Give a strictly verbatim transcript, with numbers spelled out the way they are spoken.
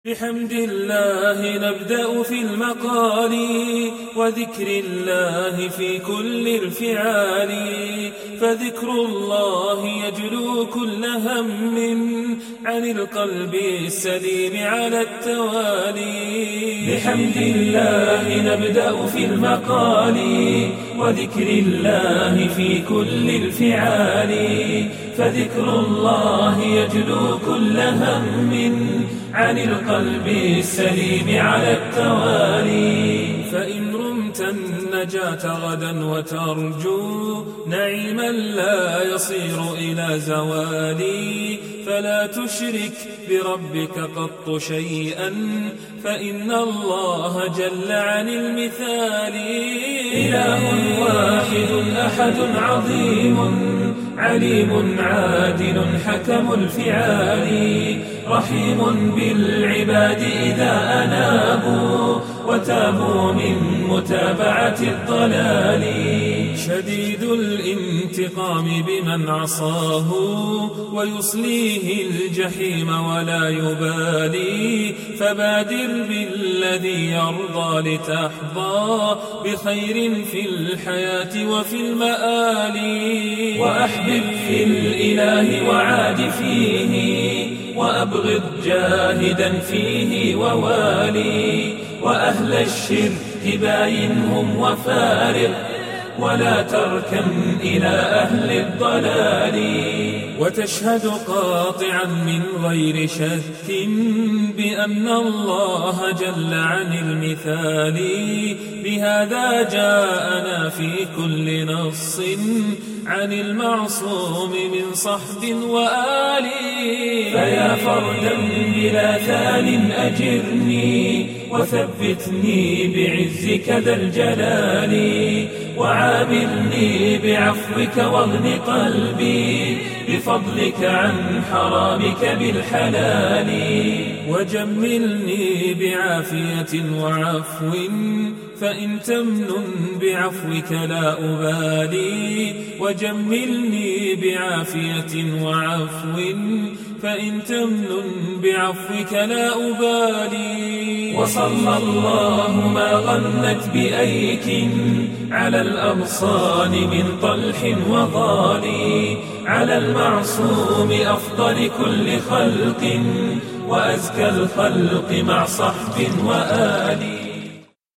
بحمد الله نبدأ في المقال وذكر الله في كل الفعال، فذكر الله يجلو كل هم عن القلب السليم على التوالي. بحمد الله نبدأ في المقال وذكر الله في كل الفعال، فذكر الله يجلو كل هم عن القلب السليم على التوالي. فإن رمت النجاة غدا وترجو نعيما لا يصير إلى زوالي، فلا تشرك بربك قط شيئا فإن الله جل عن المثال. إله واحد أحد عظيم عليم عادل حكم الفعال، رحيم بالعباد إذا أنابوا وتابوا من متابعة الضلال، شديد الانتقام بمن عصاه ويصليه الجحيم ولا يبالي، فبادر بالذي يرضى لتحظى بخير في الحياة وفي المآل. وأحبب في الإله وعاد فيه وأبغض جاهدا فيه ووالي، وأهل الشرك باينهم وفارق ولا تركن إلى أهل الضلال. وتشهد قاطعا من غير شك بأن الله جل عن المثال، بهذا جاءنا في كل نص عن المعصوم من صحب وآل. فيا فردا بلا ثان أجرني وثبتني بعزك ذا الجلال، وعاملني بعفوك واغن قلبي بفضلك عن حرامك بالحلال، وجملني بعافية وعفو فإن تمن بعفوك لا أبالي، وجملني بعافية وعفو فإن تمن بعفوك لا أبالي. وصلى الله ما غنت بأيك على الأغصان من طلح وضالي، على المعصوم أفضل كل خلق وأزكى الخلق مع صحب وآل.